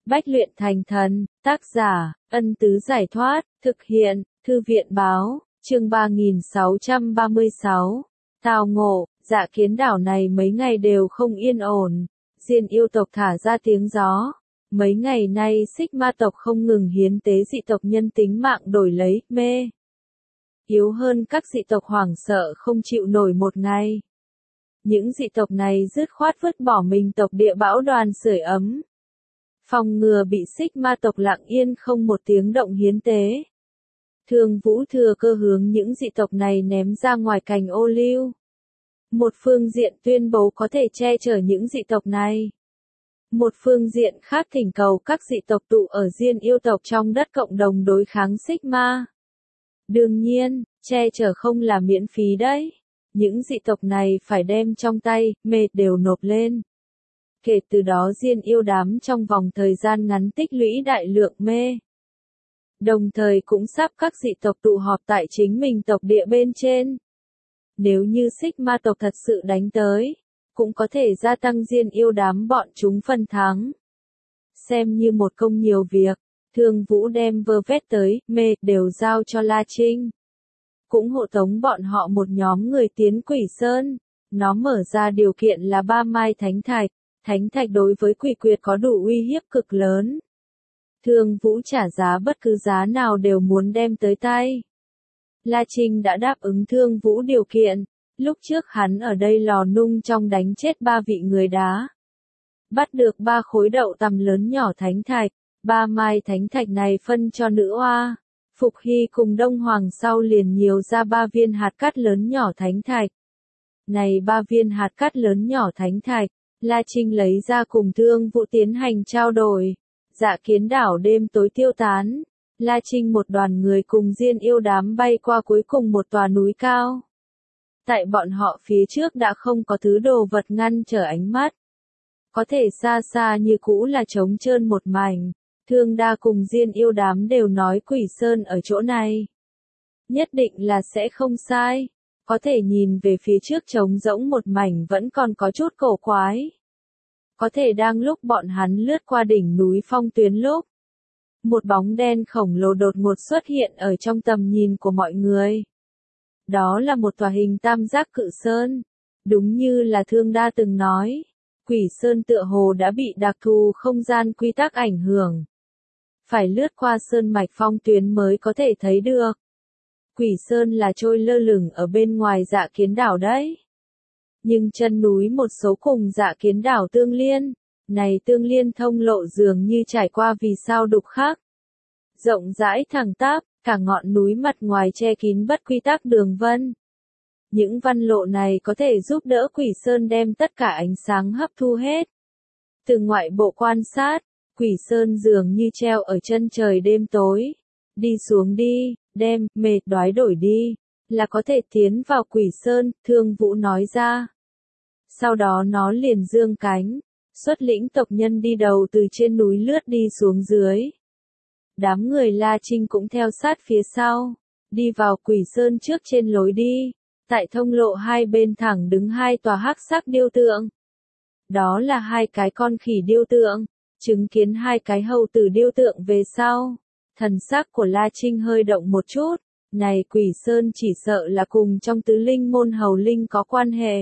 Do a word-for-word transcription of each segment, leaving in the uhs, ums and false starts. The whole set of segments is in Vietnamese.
Bách luyện thành thần, tác giả, Ân Tứ Giải Thoát, thực hiện, Thư viện Báo, chương ba nghìn sáu trăm ba mươi sáu. Tào Ngộ, Dạ Kiến đảo này mấy ngày đều không yên ổn, Diên yêu tộc thả ra tiếng gió. Mấy ngày nay Xích Ma tộc không ngừng hiến tế dị tộc nhân tính mạng đổi lấy mê. Yếu hơn các dị tộc hoảng sợ không chịu nổi một ngày. Những dị tộc này dứt khoát vứt bỏ mình tộc địa bão đoàn sưởi ấm. Phòng ngừa bị Xích Ma tộc lặng yên không một tiếng động hiến tế. Thương Vũ thừa cơ hướng những dị tộc này ném ra ngoài cành ô liu. Một phương diện tuyên bố có thể che chở những dị tộc này. Một phương diện khác thỉnh cầu các dị tộc tụ ở Diên yêu tộc trong đất cộng đồng đối kháng Xích Ma. Đương nhiên, che chở không là miễn phí đấy. Những dị tộc này phải đem trong tay, mệt đều nộp lên. Kể từ đó Diên yêu đám trong vòng thời gian ngắn tích lũy đại lượng mê. Đồng thời cũng sắp các dị tộc tụ họp tại chính mình tộc địa bên trên. Nếu như Xích Ma tộc thật sự đánh tới, cũng có thể gia tăng Diên yêu đám bọn chúng phần thắng. Xem như một công nhiều việc, Thương Vũ đem vơ vét tới, mê, đều giao cho La Trinh. Cũng hộ tống bọn họ một nhóm người tiến Quỷ Sơn. Nó mở ra điều kiện là ba mai thánh thạch. Thánh thạch đối với quỷ quyệt có đủ uy hiếp cực lớn. Thương Vũ trả giá bất cứ giá nào đều muốn đem tới tay. La Trinh đã đáp ứng Thương Vũ điều kiện. Lúc trước hắn ở đây lò nung trong đánh chết ba vị người đá. Bắt được ba khối đậu tằm lớn nhỏ thánh thạch. Ba mai thánh thạch này phân cho nữ oa. Phục Hy cùng Đông Hoàng sau liền nhiều ra ba viên hạt cát lớn nhỏ thánh thạch. Này ba viên hạt cát lớn nhỏ thánh thạch, La Trinh lấy ra cùng Thương Vũ tiến hành trao đổi. Dạ Kiến đảo đêm tối tiêu tán. La Trinh một đoàn người cùng Diên yêu đám bay qua cuối cùng một tòa núi cao. Tại bọn họ phía trước đã không có thứ đồ vật ngăn trở ánh mắt. Có thể xa xa như cũ là trống trơn một mảnh. Thương Đa cùng Diên yêu đám đều nói Quỷ Sơn ở chỗ này. Nhất định là sẽ không sai. Có thể nhìn về phía trước trống rỗng một mảnh vẫn còn có chút cổ quái. Có thể đang lúc bọn hắn lướt qua đỉnh núi Phong Tuyến lúc. Một bóng đen khổng lồ đột ngột xuất hiện ở trong tầm nhìn của mọi người. Đó là một tòa hình tam giác cự sơn. Đúng như là Thương Đa từng nói. Quỷ Sơn tựa hồ đã bị đặc thù không gian quy tắc ảnh hưởng. Phải lướt qua sơn mạch Phong Tuyến mới có thể thấy được. Quỷ Sơn là trôi lơ lửng ở bên ngoài Dạ Kiến đảo đấy. Nhưng chân núi một số cùng Dạ Kiến đảo tương liên. Này tương liên thông lộ dường như trải qua vì sao đục khác. Rộng rãi thẳng tắp, cả ngọn núi mặt ngoài che kín bất quy tắc đường vân. Những văn lộ này có thể giúp đỡ Quỷ Sơn đem tất cả ánh sáng hấp thu hết. Từ ngoại bộ quan sát, Quỷ Sơn dường như treo ở chân trời đêm tối. Đi xuống đi, đem, mệt đoái đổi đi, là có thể tiến vào Quỷ Sơn, Thương Vũ nói ra. Sau đó nó liền dương cánh, xuất lĩnh tộc nhân đi đầu từ trên núi lướt đi xuống dưới. Đám người La Trinh cũng theo sát phía sau, đi vào Quỷ Sơn trước trên lối đi. Tại thông lộ hai bên thẳng đứng hai tòa hắc sắc điêu tượng. Đó là hai cái con khỉ điêu tượng, chứng kiến hai cái hầu tử điêu tượng về sau. Thần sắc của La Trinh hơi động một chút, này Quỷ Sơn chỉ sợ là cùng trong tứ linh môn hầu linh có quan hệ.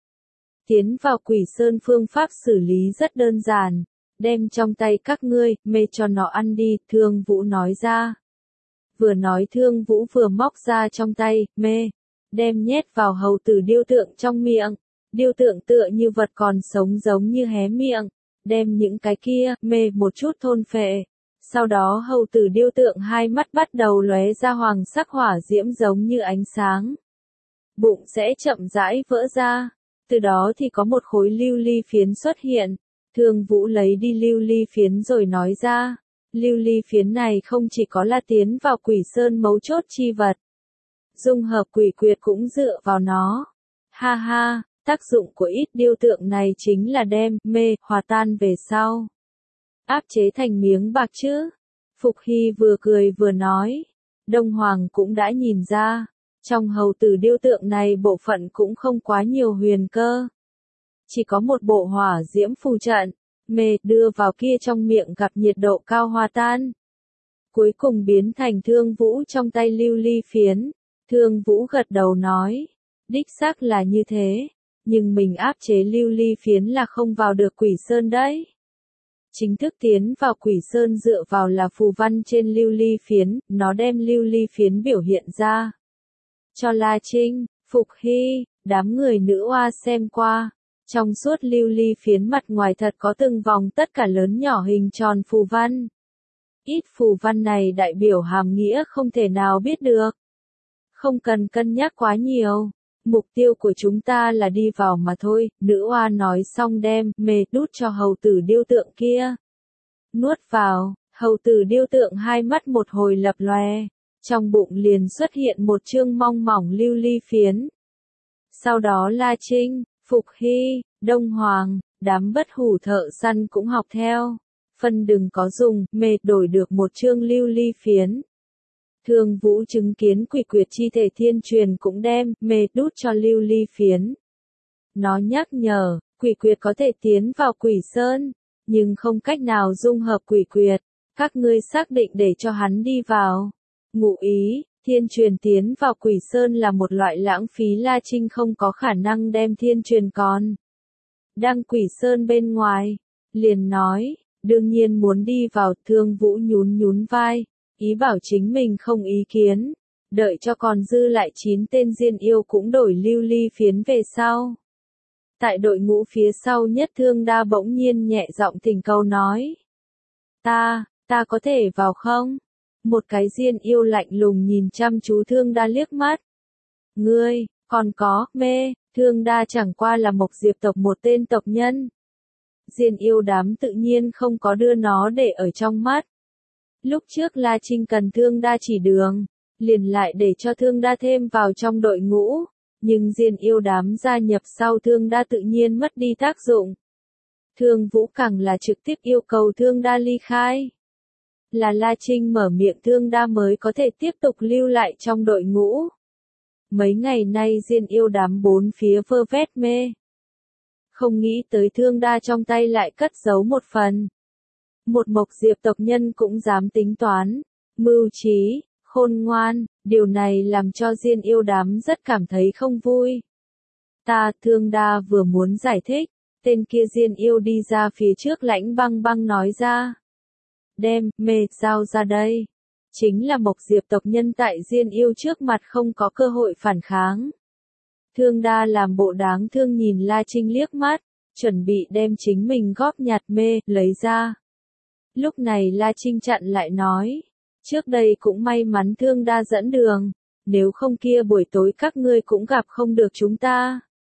Tiến vào Quỷ Sơn phương pháp xử lý rất đơn giản, đem trong tay các ngươi, mê cho nó ăn đi, Thương Vũ nói ra. Vừa nói Thương Vũ vừa móc ra trong tay, mê, đem nhét vào hầu tử điêu tượng trong miệng. Điêu tượng tựa như vật còn sống giống như hé miệng, đem những cái kia, mê một chút thôn phệ. Sau đó hầu tử điêu tượng hai mắt bắt đầu lóe ra hoàng sắc hỏa diễm giống như ánh sáng. Bụng sẽ chậm rãi vỡ ra. Từ đó thì có một khối lưu ly phiến xuất hiện. Thương Vũ lấy đi lưu ly phiến rồi nói ra. Lưu ly phiến này không chỉ có là tiến vào Quỷ Sơn mấu chốt chi vật. Dung hợp quỷ quyệt cũng dựa vào nó. Ha ha, tác dụng của ít điêu tượng này chính là đem, mê, hòa tan về sau. Áp chế thành miếng bạc chứ. Phục Hy vừa cười vừa nói. Đông Hoàng cũng đã nhìn ra. Trong hầu tử điêu tượng này bộ phận cũng không quá nhiều huyền cơ. Chỉ có một bộ hỏa diễm phù trận. mê, đưa vào kia trong miệng gặp nhiệt độ cao hòa tan. Cuối cùng biến thành Thương Vũ trong tay lưu ly phiến. Thương Vũ gật đầu nói, đích xác là như thế, nhưng mình áp chế lưu ly phiến là không vào được Quỷ Sơn đấy. Chính thức tiến vào Quỷ Sơn dựa vào là phù văn trên lưu ly phiến, nó đem lưu ly phiến biểu hiện ra. Cho La Trinh, Phục Hy, đám người nữ oa xem qua. Trong suốt lưu ly phiến mặt ngoài thật có từng vòng tất cả lớn nhỏ hình tròn phù văn. Ít phù văn này đại biểu hàm nghĩa không thể nào biết được. Không cần cân nhắc quá nhiều. Mục tiêu của chúng ta là đi vào mà thôi, nữ oa nói xong đem mê đút cho hầu tử điêu tượng kia. Nuốt vào, hầu tử điêu tượng hai mắt một hồi lập lòe, trong bụng liền xuất hiện một chương mong mỏng lưu ly phiến. Sau đó La Trinh, Phục Hy, Đông Hoàng, đám bất hủ thợ săn cũng học theo. Phân đừng có dùng, mê đổi được một chương lưu ly phiến. Thương Vũ chứng kiến quỷ quyệt chi thể thiên truyền cũng đem mê đút cho lưu ly phiến. Nó nhắc nhở, quỷ quyệt có thể tiến vào Quỷ Sơn, nhưng không cách nào dung hợp quỷ quyệt. Các ngươi xác định để cho hắn đi vào. Ngụ ý, thiên truyền tiến vào Quỷ Sơn là một loại lãng phí. La Trinh không có khả năng đem thiên truyền còn đang Quỷ Sơn bên ngoài. Liền nói, đương nhiên muốn đi vào. Thương Vũ nhún nhún vai, ý bảo chính mình không ý kiến, đợi cho còn dư lại chín tên diên yêu cũng đổi lưu ly phiến về sau. Tại đội ngũ phía sau nhất Thương Đa bỗng nhiên nhẹ giọng thỉnh cầu nói. Ta, ta có thể vào không? Một cái diên yêu lạnh lùng nhìn chăm chú Thương Đa liếc mắt. Ngươi, còn có, mê, Thương Đa chẳng qua là Mộc Diệp tộc một tên tộc nhân. Diên yêu đám tự nhiên không có đưa nó để ở trong mắt. Lúc trước La Trinh cần Thương Đa chỉ đường, liền lại để cho Thương Đa thêm vào trong đội ngũ, nhưng diên yêu đám gia nhập sau Thương Đa tự nhiên mất đi tác dụng. Thương Vũ càng là trực tiếp yêu cầu Thương Đa ly khai. Là La Trinh mở miệng Thương Đa mới có thể tiếp tục lưu lại trong đội ngũ. Mấy ngày nay diên yêu đám bốn phía vơ vét mê. Không nghĩ tới Thương Đa trong tay lại cất giấu một phần. Một Mộc Diệp tộc nhân cũng dám tính toán, mưu trí, khôn ngoan, điều này làm cho diên yêu đám rất cảm thấy không vui. Ta, Thương Đa vừa muốn giải thích, tên kia diên yêu đi ra phía trước Lãnh Băng Băng nói ra. Đem, mê, giao ra đây. Chính là Mộc Diệp tộc nhân tại diên yêu trước mặt không có cơ hội phản kháng. Thương Đa làm bộ đáng thương nhìn La Trinh liếc mắt, chuẩn bị đem chính mình góp nhặt mê, lấy ra. Lúc này La Trinh chặn lại nói, trước đây cũng may mắn Thương Đa dẫn đường, nếu không kia buổi tối các ngươi cũng gặp không được chúng ta.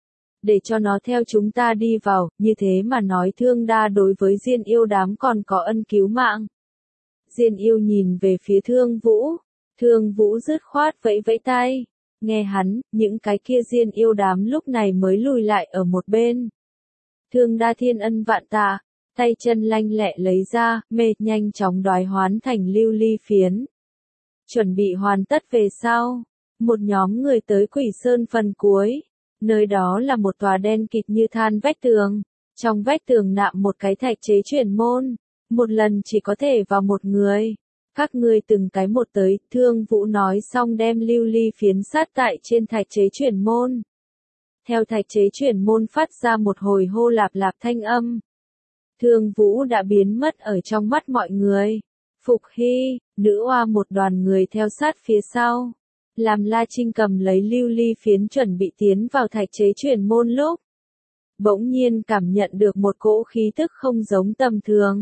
Để cho nó theo chúng ta đi vào, như thế mà nói Thương Đa đối với diên yêu đám còn có ân cứu mạng. Diên yêu nhìn về phía Thương Vũ, Thương Vũ dứt khoát vẫy vẫy tay, nghe hắn, những cái kia diên yêu đám lúc này mới lùi lại ở một bên. Thương Đa thiên ân vạn tạ. Tay chân lanh lẹ lấy ra, mê, nhanh chóng đoái hoán thành lưu ly phiến. Chuẩn bị hoàn tất về sau, một nhóm người tới Quỷ Sơn phần cuối. Nơi đó là một tòa đen kịt như than vách tường. Trong vách tường nạm một cái thạch chế chuyển môn. Một lần chỉ có thể vào một người. Các ngươi từng cái một tới, Thương Vũ nói xong đem lưu ly phiến sát tại trên thạch chế chuyển môn. Theo thạch chế chuyển môn phát ra một hồi hô lạp lạp thanh âm. Thương Vũ đã biến mất ở trong mắt mọi người. Phục Hy, nữ oa một đoàn người theo sát phía sau. Làm La Trinh cầm lấy lưu ly phiến chuẩn bị tiến vào thạch chế chuyển môn lúc. Bỗng nhiên cảm nhận được một cỗ khí tức không giống tầm thường.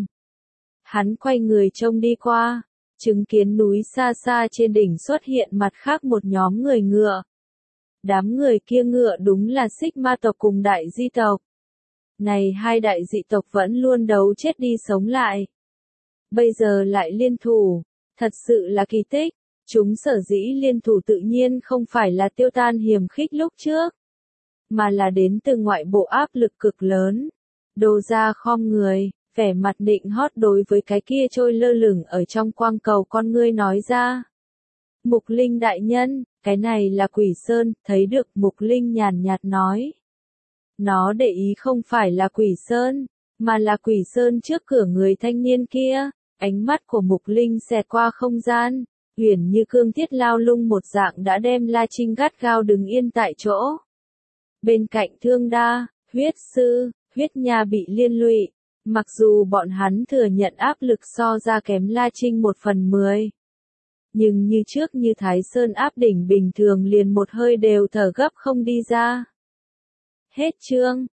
Hắn quay người trông đi qua, chứng kiến núi xa xa trên đỉnh xuất hiện mặt khác một nhóm người ngựa. Đám người kia ngựa đúng là Xích Ma tộc cùng Đại Di tộc. Này hai đại dị tộc vẫn luôn đấu chết đi sống lại. Bây giờ lại liên thủ, thật sự là kỳ tích. Chúng sở dĩ liên thủ tự nhiên không phải là tiêu tan hiềm khích lúc trước, mà là đến từ ngoại bộ áp lực cực lớn. Đồ ra khom người, vẻ mặt nịnh hót đối với cái kia trôi lơ lửng ở trong quang cầu con ngươi nói ra. Mục Linh đại nhân, cái này là Quỷ Sơn, thấy được Mục Linh nhàn nhạt nói. Nó để ý không phải là Quỷ Sơn, mà là Quỷ Sơn trước cửa người thanh niên kia. Ánh mắt của Mục Linh xẹt qua không gian, huyền như cương thiết lao lung một dạng đã đem La Trinh gắt gao đứng yên tại chỗ. Bên cạnh Thương Đa, Huyết Sư, Huyết Nha bị liên lụy, mặc dù bọn hắn thừa nhận áp lực so ra kém La Trinh một phần mười. Nhưng như trước như Thái Sơn áp đỉnh bình thường liền một hơi đều thở gấp không đi ra. Hết chương.